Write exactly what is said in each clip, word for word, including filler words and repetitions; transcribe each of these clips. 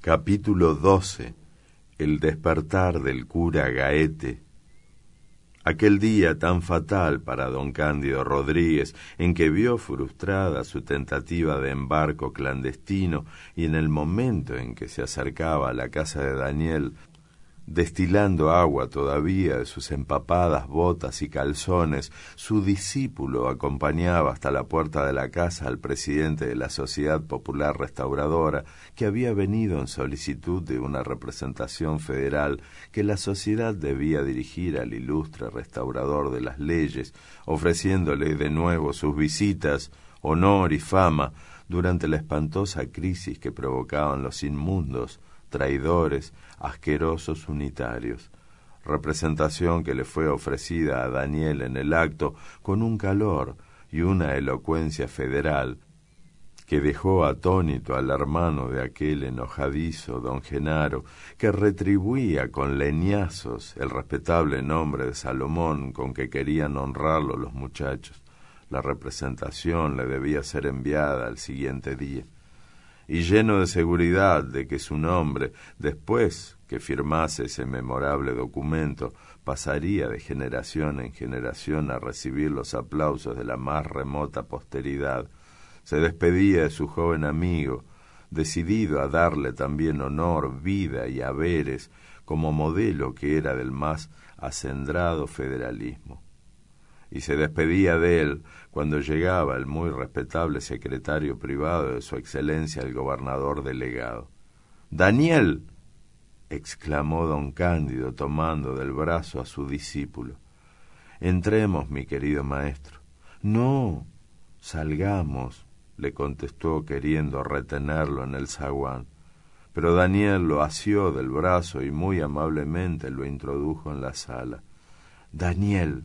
Capítulo doce. El despertar del cura Gaete. Aquel día tan fatal para don Cándido Rodríguez, en que vio frustrada su tentativa de embarco clandestino y en el momento en que se acercaba a la casa de Daniel, destilando agua todavía de sus empapadas botas y calzones, su discípulo acompañaba hasta la puerta de la casa al presidente de la Sociedad Popular Restauradora, que había venido en solicitud de una representación federal que la sociedad debía dirigir al ilustre restaurador de las leyes, ofreciéndole de nuevo sus visitas, honor y fama durante la espantosa crisis que provocaban los inmundos, traidores, asquerosos unitarios, representación que le fue ofrecida a Daniel en el acto con un calor y una elocuencia federal que dejó atónito al hermano de aquel enojadizo don Genaro, que retribuía con leñazos el respetable nombre de Salomón con que querían honrarlo los muchachos. La representación le debía ser enviada al siguiente día, y lleno de seguridad de que su nombre, después que firmase ese memorable documento, pasaría de generación en generación a recibir los aplausos de la más remota posteridad, se despedía de su joven amigo, decidido a darle también honor, vida y haberes, como modelo que era del más acendrado federalismo. Y se despedía de él cuando llegaba el muy respetable secretario privado de su excelencia el gobernador delegado. «¡Daniel!», exclamó don Cándido tomando del brazo a su discípulo. «Entremos, mi querido maestro». «No, salgamos», le contestó queriendo retenerlo en el zaguán. Pero Daniel lo asió del brazo y muy amablemente lo introdujo en la sala. «Daniel»,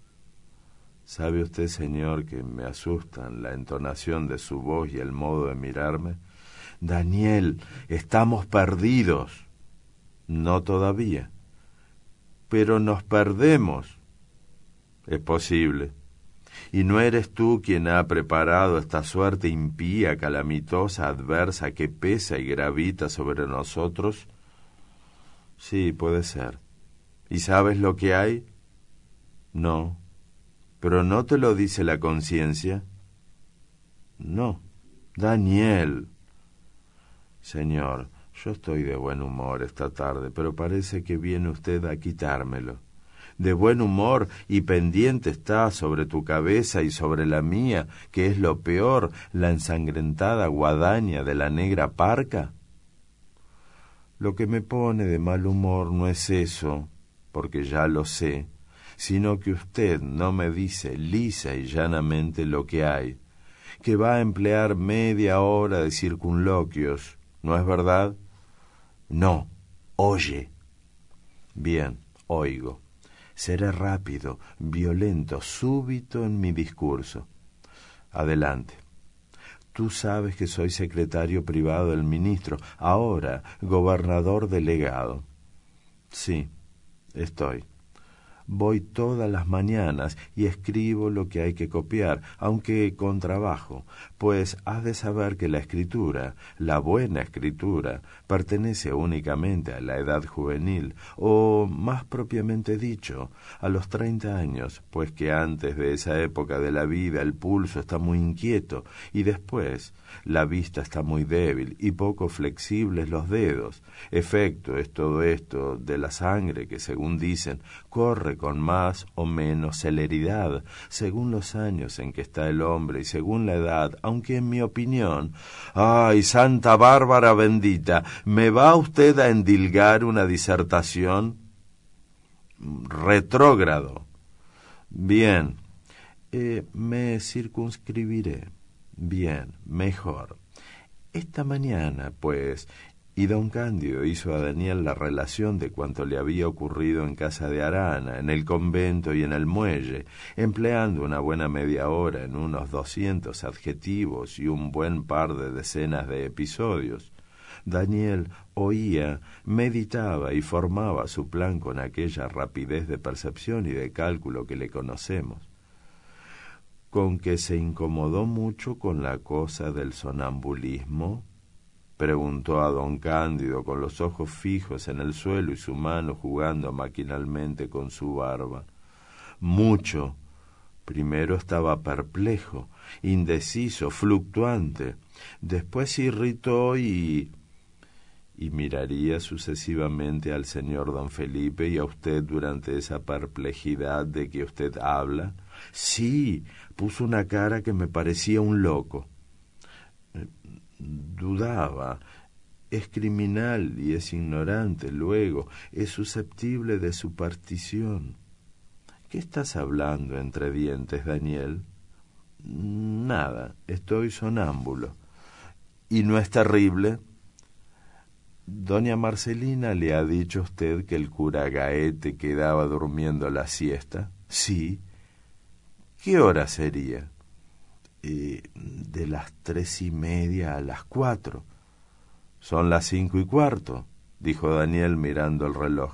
¿sabe usted, señor, que me asustan la entonación de su voz y el modo de mirarme? «Daniel, estamos perdidos». «No todavía». «Pero nos perdemos». «Es posible. ¿Y no eres tú quien ha preparado esta suerte impía, calamitosa, adversa, que pesa y gravita sobre nosotros?» «Sí, puede ser». «¿Y sabes lo que hay?» «No». «¿Pero no te lo dice la conciencia?» «No». «Daniel». «Señor, yo estoy de buen humor esta tarde, pero parece que viene usted a quitármelo». «De buen humor y pendiente está sobre tu cabeza y sobre la mía, que es lo peor, la ensangrentada guadaña de la negra parca». «Lo que me pone de mal humor no es eso, porque ya lo sé, sino que usted no me dice lisa y llanamente lo que hay, que va a emplear media hora de circunloquios, ¿no es verdad?» «No, oye». «Bien, oigo. Seré rápido, violento, súbito en mi discurso. Adelante. Tú sabes que soy secretario privado del ministro, ahora gobernador delegado». «Sí, estoy. Voy todas las mañanas y escribo lo que hay que copiar, aunque con trabajo, pues has de saber que la escritura, la buena escritura, pertenece únicamente a la edad juvenil, o, más propiamente dicho, a los treinta años, pues que antes de esa época de la vida el pulso está muy inquieto, y después la vista está muy débil y poco flexibles los dedos. Efecto es todo esto de la sangre que, según dicen, corre con más o menos celeridad, según los años en que está el hombre y según la edad, aunque en mi opinión... ¡Ay, Santa Bárbara bendita! ¿Me va usted a endilgar una disertación? Retrógrado. Bien, eh, me circunscribiré. Bien, mejor. Esta mañana, pues... Y don Cándido hizo a Daniel la relación de cuanto le había ocurrido en casa de Arana, en el convento y en el muelle, empleando una buena media hora en unos doscientos adjetivos y un buen par de decenas de episodios. Daniel oía, meditaba y formaba su plan con aquella rapidez de percepción y de cálculo que le conocemos. Con que se incomodó mucho con la cosa del sonambulismo. preguntó a don Cándido con los ojos fijos en el suelo y su mano jugando maquinalmente con su barba. Mucho. Primero estaba perplejo, indeciso, fluctuante. Después se irritó y... y miraría sucesivamente al señor don Felipe y a usted durante esa perplejidad de que usted habla. Sí, puso una cara que me parecía un loco. Dudaba. Es criminal y es ignorante, luego, es susceptible de superstición. ¿Qué estás hablando entre dientes, Daniel? Nada, estoy sonámbulo. ¿Y no es terrible? Doña Marcelina le ha dicho a usted que el cura Gaete quedaba durmiendo la siesta. Sí. ¿Qué hora sería? Eh, de las tres y media a las cuatro. Son las cinco y cuarto, dijo Daniel mirando el reloj.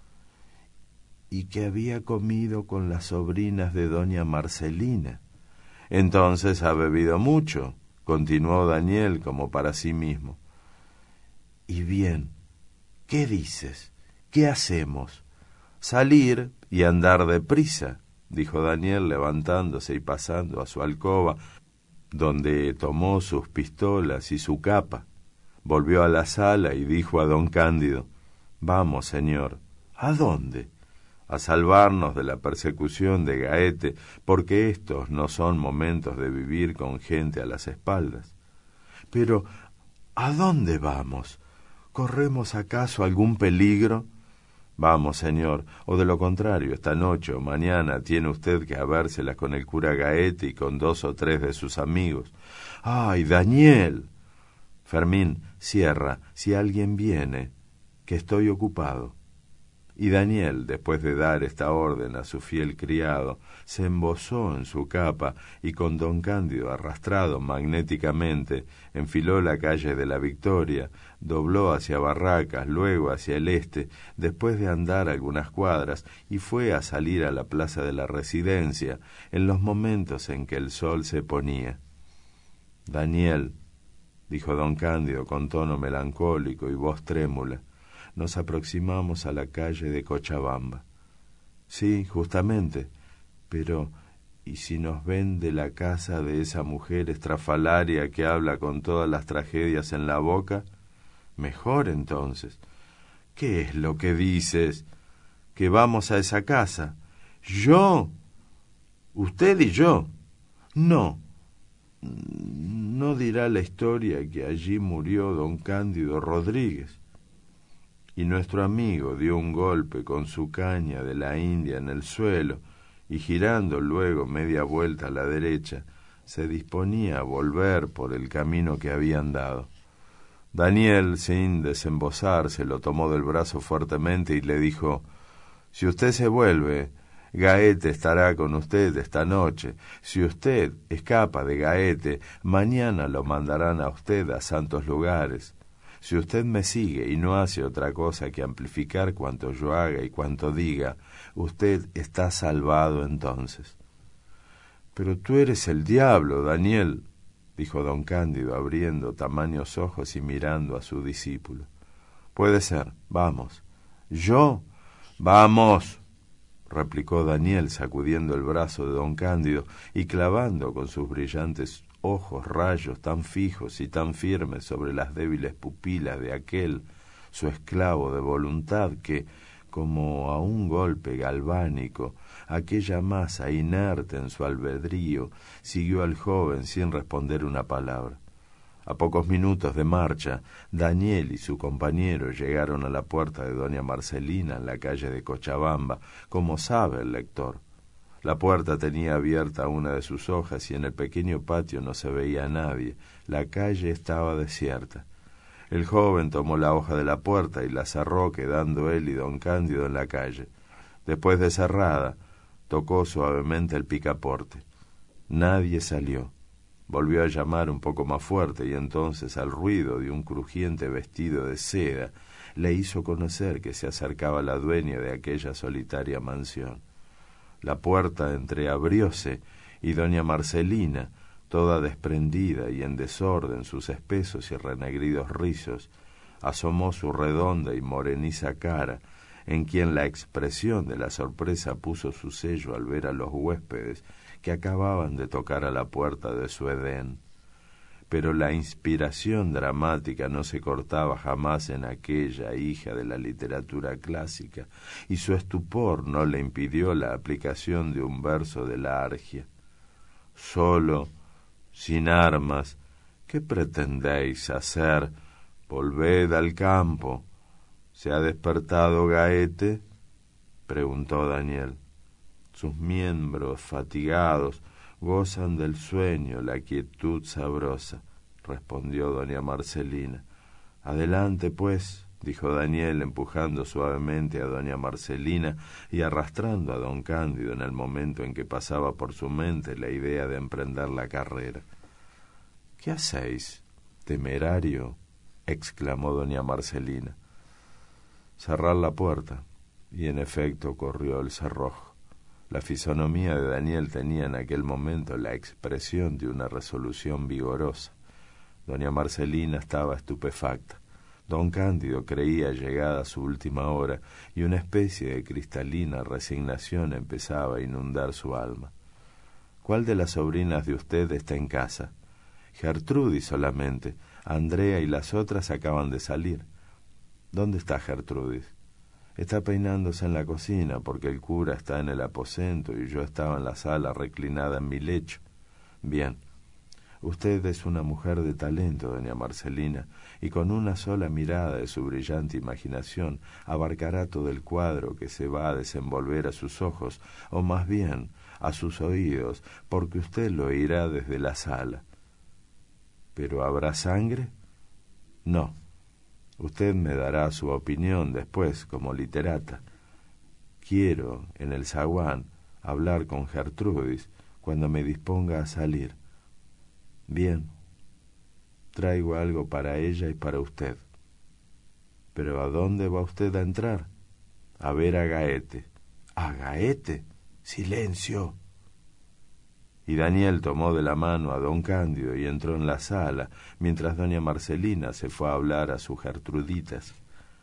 Y que había comido con las sobrinas de doña Marcelina. Entonces ha bebido mucho, continuó Daniel como para sí mismo. Y bien, ¿qué dices? ¿Qué hacemos? Salir y andar deprisa, dijo Daniel levantándose y pasando a su alcoba, donde tomó sus pistolas y su capa. Volvió a la sala y dijo a don Cándido: Vamos, señor. ¿A dónde? A salvarnos de la persecución de Gaete, porque estos no son momentos de vivir con gente a las espaldas. Pero, ¿a dónde vamos? ¿Corremos acaso algún peligro? Vamos, señor, o de lo contrario, esta noche o mañana tiene usted que habérselas con el cura Gaete y con dos o tres de sus amigos. ¡Ay, Daniel! Fermín, cierra, si alguien viene, que estoy ocupado. Y Daniel, después de dar esta orden a su fiel criado, se embozó en su capa y con don Cándido arrastrado magnéticamente, enfiló la calle de la Victoria, dobló hacia Barracas, luego hacia el este, después de andar algunas cuadras, y fue a salir a la plaza de la Residencia, en los momentos en que el sol se ponía. Daniel, dijo don Cándido con tono melancólico y voz trémula, nos aproximamos a la calle de Cochabamba. Sí, justamente, pero ¿y si nos ven de la casa de esa mujer estrafalaria que habla con todas las tragedias en la boca? Mejor entonces. ¿Qué es lo que dices? ¿Que vamos a esa casa? ¿Yo? ¿Usted y yo? No. No dirá la historia que allí murió don Cándido Rodríguez. Y nuestro amigo dio un golpe con su caña de la India en el suelo, y girando luego media vuelta a la derecha, se disponía a volver por el camino que habían dado. Daniel, sin desembozarse, lo tomó del brazo fuertemente y le dijo: Si usted se vuelve, Gaete estará con usted esta noche. Si usted escapa de Gaete, mañana lo mandarán a usted a santos lugares. Si usted me sigue y no hace otra cosa que amplificar cuanto yo haga y cuanto diga, usted está salvado entonces. Pero tú eres el diablo, Daniel, dijo don Cándido, abriendo tamaños ojos y mirando a su discípulo. Puede ser, vamos. ¿Yo? Vamos, replicó Daniel, sacudiendo el brazo de don Cándido y clavando con sus brillantes ojos rayos tan fijos y tan firmes sobre las débiles pupilas de aquel, su esclavo de voluntad, que, como a un golpe galvánico, aquella masa inerte en su albedrío, siguió al joven sin responder una palabra. A pocos minutos de marcha, Daniel y su compañero llegaron a la puerta de doña Marcelina en la calle de Cochabamba, como sabe el lector. La puerta tenía abierta una de sus hojas y en el pequeño patio no se veía a nadie. La calle estaba desierta. El joven tomó la hoja de la puerta y la cerró, quedando él y don Cándido en la calle. Después de cerrada, tocó suavemente el picaporte. Nadie salió. Volvió a llamar un poco más fuerte y entonces, al ruido de un crujiente vestido de seda, le hizo conocer que se acercaba la dueña de aquella solitaria mansión. La puerta entreabrióse y doña Marcelina, toda desprendida y en desorden sus espesos y renegridos rizos, asomó su redonda y moreniza cara, en quien la expresión de la sorpresa puso su sello al ver a los huéspedes que acababan de tocar a la puerta de su edén. Pero la inspiración dramática no se cortaba jamás en aquella hija de la literatura clásica, y su estupor no le impidió la aplicación de un verso de la Argia. Solo, sin armas, ¿qué pretendéis hacer? Volved al campo. ¿Se ha despertado Gaete?, preguntó Daniel. Sus miembros fatigados gozan del sueño, la quietud sabrosa, respondió doña Marcelina. Adelante, pues, dijo Daniel, empujando suavemente a doña Marcelina y arrastrando a don Cándido en el momento en que pasaba por su mente la idea de emprender la carrera. ¿Qué hacéis, temerario?, exclamó doña Marcelina. Cerrar la puerta, y en efecto corrió el cerrojo. La fisonomía de Daniel tenía en aquel momento la expresión de una resolución vigorosa. Doña Marcelina estaba estupefacta. Don Cándido creía llegada su última hora, y una especie de cristalina resignación empezaba a inundar su alma. ¿Cuál de las sobrinas de usted está en casa? Gertrudis solamente. Andrea y las otras acaban de salir. ¿Dónde está Gertrudis? Está peinándose en la cocina, porque el cura está en el aposento y yo estaba en la sala reclinada en mi lecho. Bien. Usted es una mujer de talento, doña Marcelina, y con una sola mirada de su brillante imaginación abarcará todo el cuadro que se va a desenvolver a sus ojos, o más bien a sus oídos, porque usted lo oirá desde la sala. ¿Pero habrá sangre? No. Usted me dará su opinión después, como literata. Quiero, en el zaguán, hablar con Gertrudis cuando me disponga a salir. Bien. Traigo algo para ella y para usted. ¿Pero a dónde va usted a entrar? A ver a Gaete. ¿A Gaete? ¡Silencio! Y Daniel tomó de la mano a don Cándido y entró en la sala, mientras doña Marcelina se fue a hablar a sus Gertruditas.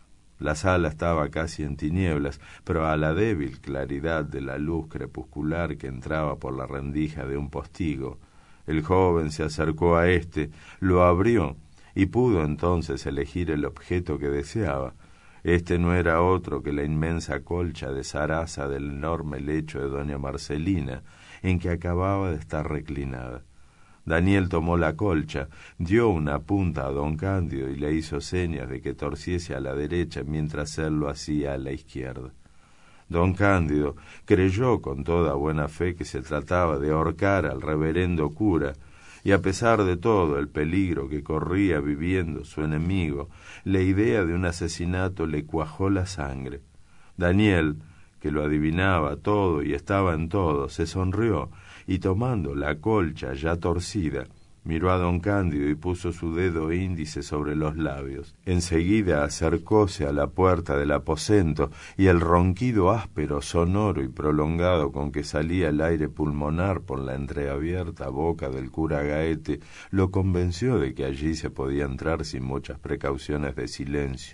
La sala estaba casi en tinieblas, pero a la débil claridad de la luz crepuscular que entraba por la rendija de un postigo, el joven se acercó a éste, lo abrió y pudo entonces elegir el objeto que deseaba. Este no era otro que la inmensa colcha de zaraza del enorme lecho de doña Marcelina, en que acababa de estar reclinada. Daniel tomó la colcha, dio una punta a don Cándido y le hizo señas de que torciese a la derecha mientras él lo hacía a la izquierda. Don Cándido creyó con toda buena fe que se trataba de ahorcar al reverendo cura, y a pesar de todo el peligro que corría viviendo su enemigo, la idea de un asesinato le cuajó la sangre. Daniel, que lo adivinaba todo y estaba en todo, se sonrió y tomando la colcha ya torcida, miró a don Cándido y puso su dedo índice sobre los labios. Enseguida acercóse a la puerta del aposento y el ronquido áspero, sonoro y prolongado con que salía el aire pulmonar por la entreabierta boca del cura Gaete lo convenció de que allí se podía entrar sin muchas precauciones de silencio.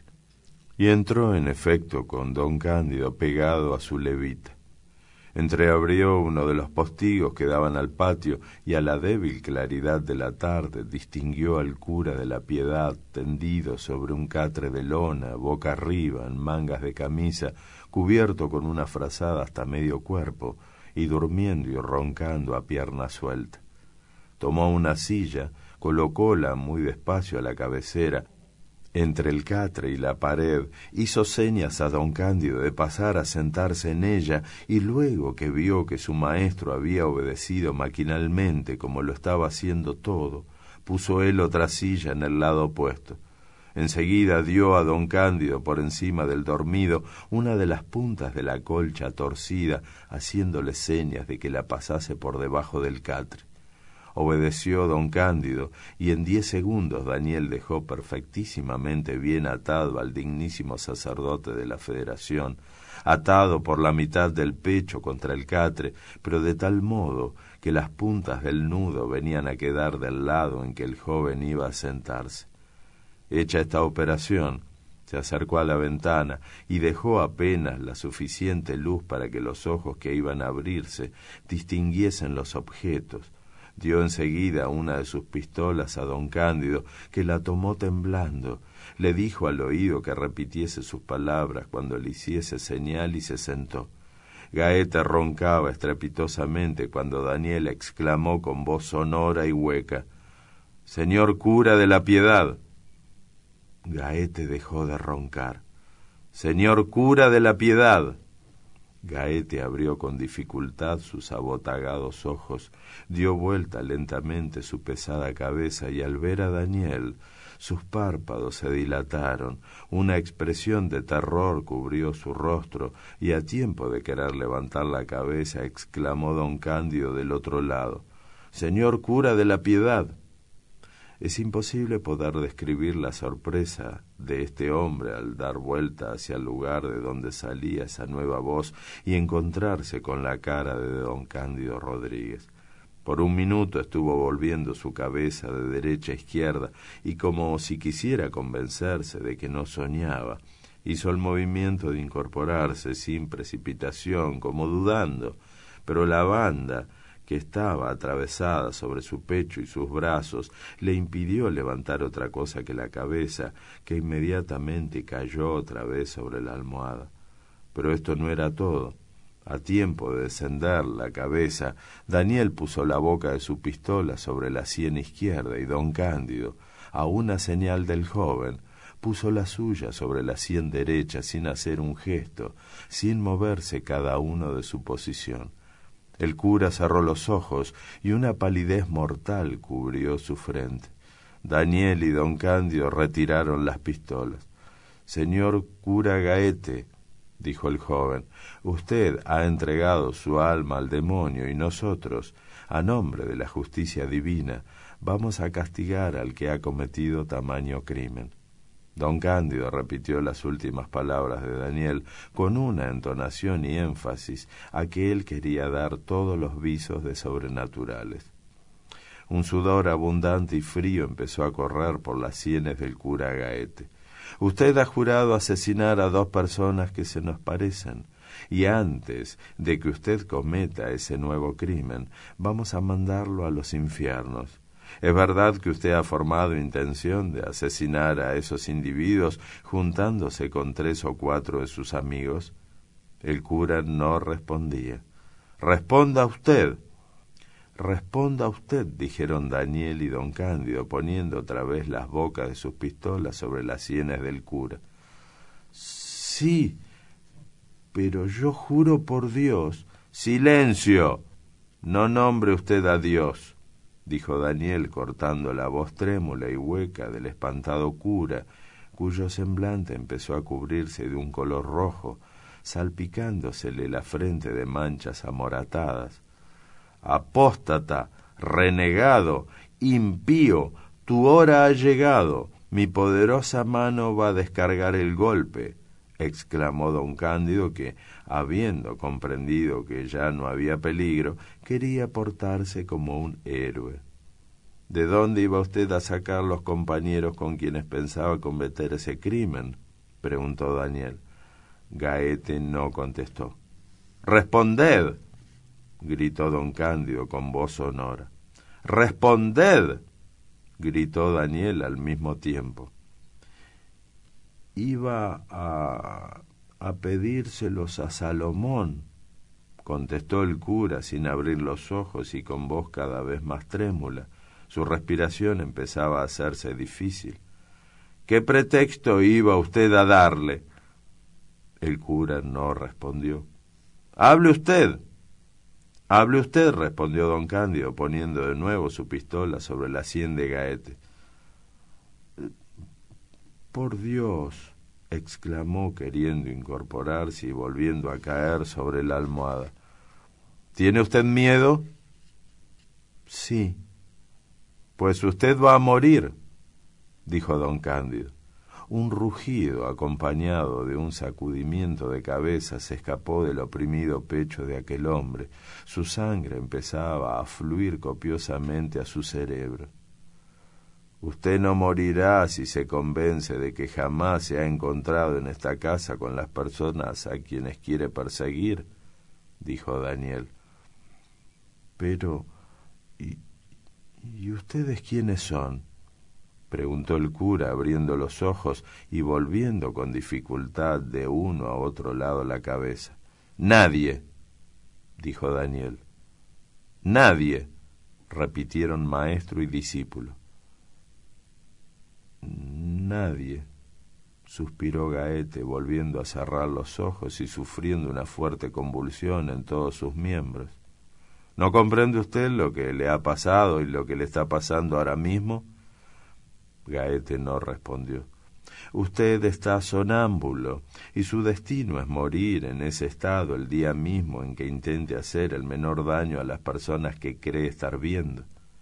Y entró en efecto con don Cándido pegado a su levita. Entreabrió uno de los postigos que daban al patio y a la débil claridad de la tarde distinguió al cura de la Piedad tendido sobre un catre de lona, boca arriba, en mangas de camisa, cubierto con una frazada hasta medio cuerpo y durmiendo y roncando a pierna suelta. Tomó una silla, colocóla muy despacio a la cabecera, entre el catre y la pared, hizo señas a don Cándido de pasar a sentarse en ella, y luego que vio que su maestro había obedecido maquinalmente como lo estaba haciendo todo, puso él otra silla en el lado opuesto. Enseguida dio a don Cándido por encima del dormido una de las puntas de la colcha torcida, haciéndole señas de que la pasase por debajo del catre. Obedeció don Cándido, y en diez segundos Daniel dejó perfectísimamente bien atado al dignísimo sacerdote de la Federación, atado por la mitad del pecho contra el catre, pero de tal modo que las puntas del nudo venían a quedar del lado en que el joven iba a sentarse. Hecha esta operación, se acercó a la ventana y dejó apenas la suficiente luz para que los ojos que iban a abrirse distinguiesen los objetos. Dio enseguida una de sus pistolas a don Cándido, que la tomó temblando. Le dijo al oído que repitiese sus palabras cuando le hiciese señal y se sentó. Gaete roncaba estrepitosamente cuando Daniel exclamó con voz sonora y hueca: «Señor cura de la Piedad». Gaete dejó de roncar. «Señor cura de la Piedad». Gaete abrió con dificultad sus abotagados ojos, dio vuelta lentamente su pesada cabeza y al ver a Daniel, sus párpados se dilataron, una expresión de terror cubrió su rostro y a tiempo de querer levantar la cabeza exclamó don Cándido del otro lado: «Señor cura de la Piedad». Es imposible poder describir la sorpresa de este hombre al dar vuelta hacia el lugar de donde salía esa nueva voz y encontrarse con la cara de don Cándido Rodríguez. Por un minuto estuvo volviendo su cabeza de derecha a izquierda y, como si quisiera convencerse de que no soñaba, hizo el movimiento de incorporarse sin precipitación, como dudando, pero la banda que estaba atravesada sobre su pecho y sus brazos le impidió levantar otra cosa que la cabeza, que inmediatamente cayó otra vez sobre la almohada. Pero esto no era todo. A tiempo de descender la cabeza, Daniel puso la boca de su pistola sobre la sien izquierda y don Cándido, a una señal del joven, puso la suya sobre la sien derecha sin hacer un gesto, sin moverse cada uno de su posición. El cura cerró los ojos y una palidez mortal cubrió su frente. Daniel y don Cándido retiraron las pistolas. «Señor cura Gaete», dijo el joven, «usted ha entregado su alma al demonio y nosotros, a nombre de la justicia divina, vamos a castigar al que ha cometido tamaño crimen». Don Cándido repitió las últimas palabras de Daniel con una entonación y énfasis a que él quería dar todos los visos de sobrenaturales. Un sudor abundante y frío empezó a correr por las sienes del cura Gaete. «Usted ha jurado asesinar a dos personas que se nos parecen, y antes de que usted cometa ese nuevo crimen, vamos a mandarlo a los infiernos. ¿Es verdad que usted ha formado intención de asesinar a esos individuos juntándose con tres o cuatro de sus amigos?» El cura no respondía. «Responda usted». «Responda usted», dijeron Daniel y don Cándido, poniendo otra vez las bocas de sus pistolas sobre las sienes del cura. «Sí, pero yo juro por Dios». «Silencio. No nombre usted a Dios», dijo Daniel, cortando la voz trémula y hueca del espantado cura, cuyo semblante empezó a cubrirse de un color rojo, salpicándosele la frente de manchas amoratadas. «Apóstata, renegado, impío, tu hora ha llegado, mi poderosa mano va a descargar el golpe», exclamó don Cándido, que, habiendo comprendido que ya no había peligro, quería portarse como un héroe. «¿De dónde iba usted a sacar los compañeros con quienes pensaba cometer ese crimen?», preguntó Daniel. Gaete no contestó. «¡Responded!», gritó don Cándido con voz sonora. «¡Responded!», gritó Daniel al mismo tiempo. «Iba a, a pedírselos a Salomón», contestó el cura sin abrir los ojos y con voz cada vez más trémula. Su respiración empezaba a hacerse difícil. «¿Qué pretexto iba usted a darle?». El cura no respondió. «¡Hable usted!». «Hable usted», respondió don Cándido, poniendo de nuevo su pistola sobre la sien de Gaete. «Por Dios», exclamó, queriendo incorporarse y volviendo a caer sobre la almohada. «¿Tiene usted miedo?». «Sí». Pues usted va a morir, dijo don Cándido. Un rugido acompañado de un sacudimiento de cabeza se escapó del oprimido pecho de aquel hombre. Su sangre empezaba a fluir copiosamente a su cerebro. Usted no morirá si se convence de que jamás se ha encontrado en esta casa con las personas a quienes quiere perseguir, dijo Daniel. Pero, ¿y, y ustedes quiénes son?, preguntó el cura, abriendo los ojos y volviendo con dificultad de uno a otro lado la cabeza. Nadie, dijo Daniel. Nadie, repitieron maestro y discípulo. Nadie, suspiró Gaete, volviendo a cerrar los ojos y sufriendo una fuerte convulsión en todos sus miembros. ¿No comprende usted lo que le ha pasado y lo que le está pasando ahora mismo? Gaete no respondió. Usted está sonámbulo y su destino es morir en ese estado el día mismo en que intente hacer el menor daño a las personas que cree estar viendo.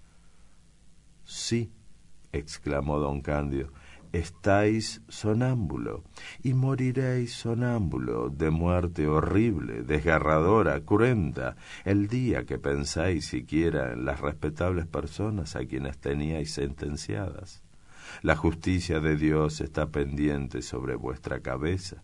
Sí, exclamó don Cándido, estáis sonámbulo y moriréis sonámbulo de muerte horrible, desgarradora, cruenta, el día que pensáis siquiera en las respetables personas a quienes teníais sentenciadas. La justicia de Dios está pendiente sobre vuestra cabeza.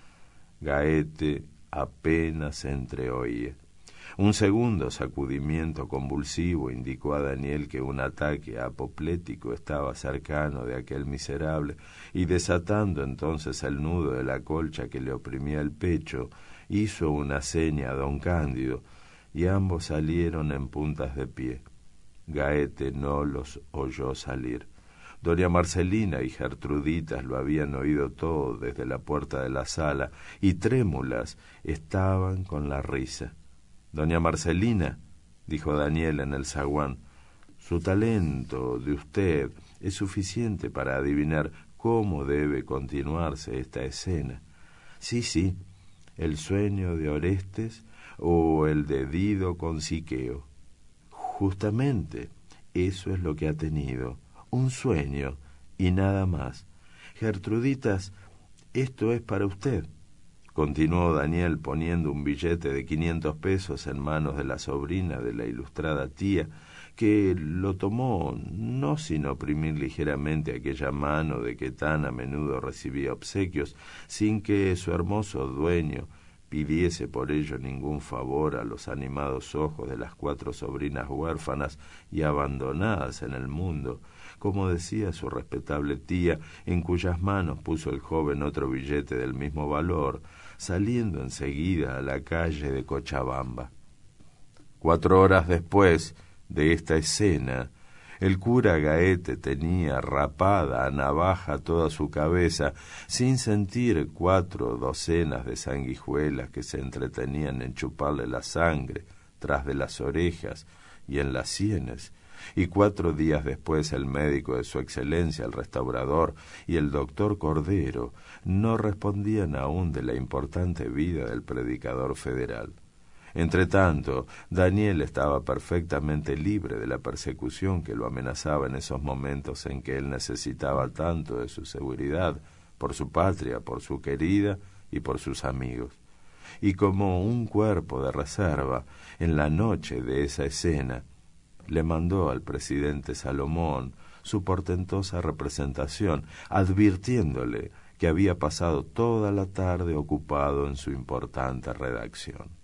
Gaete apenas entreoía. Un segundo sacudimiento convulsivo indicó a Daniel que un ataque apoplético estaba cercano de aquel miserable, y desatando entonces el nudo de la colcha que le oprimía el pecho, hizo una seña a don Cándido, y ambos salieron en puntas de pie. Gaete no los oyó salir. Doña Marcelina y Gertruditas lo habían oído todo desde la puerta de la sala, y trémulas estaban con la risa. Doña Marcelina, dijo Daniel en el zaguán, su talento de usted es suficiente para adivinar cómo debe continuarse esta escena. Sí, sí, el sueño de Orestes o el de Dido con Siqueo. Justamente, eso es lo que ha tenido. Un sueño y nada más. Gertruditas, esto es para usted, continuó Daniel poniendo un billete de quinientos pesos en manos de la sobrina de la ilustrada tía, que lo tomó no sin oprimir ligeramente aquella mano de que tan a menudo recibía obsequios, sin que su hermoso dueño pidiese por ello ningún favor a los animados ojos de las cuatro sobrinas huérfanas y abandonadas en el mundo, como decía su respetable tía, en cuyas manos puso el joven otro billete del mismo valor, saliendo enseguida a la calle de Cochabamba. Cuatro horas después de esta escena, el cura Gaete tenía rapada a navaja toda su cabeza, sin sentir cuatro docenas de sanguijuelas que se entretenían en chuparle la sangre tras de las orejas y en las sienes, y cuatro días después el médico de su excelencia, el restaurador, y el doctor Cordero no respondían aún de la importante vida del predicador federal. Entretanto, Daniel estaba perfectamente libre de la persecución que lo amenazaba en esos momentos en que él necesitaba tanto de su seguridad, por su patria, por su querida y por sus amigos. Y como un cuerpo de reserva, en la noche de esa escena, le mandó al presidente Salomón su portentosa representación, advirtiéndole que había pasado toda la tarde ocupado en su importante redacción.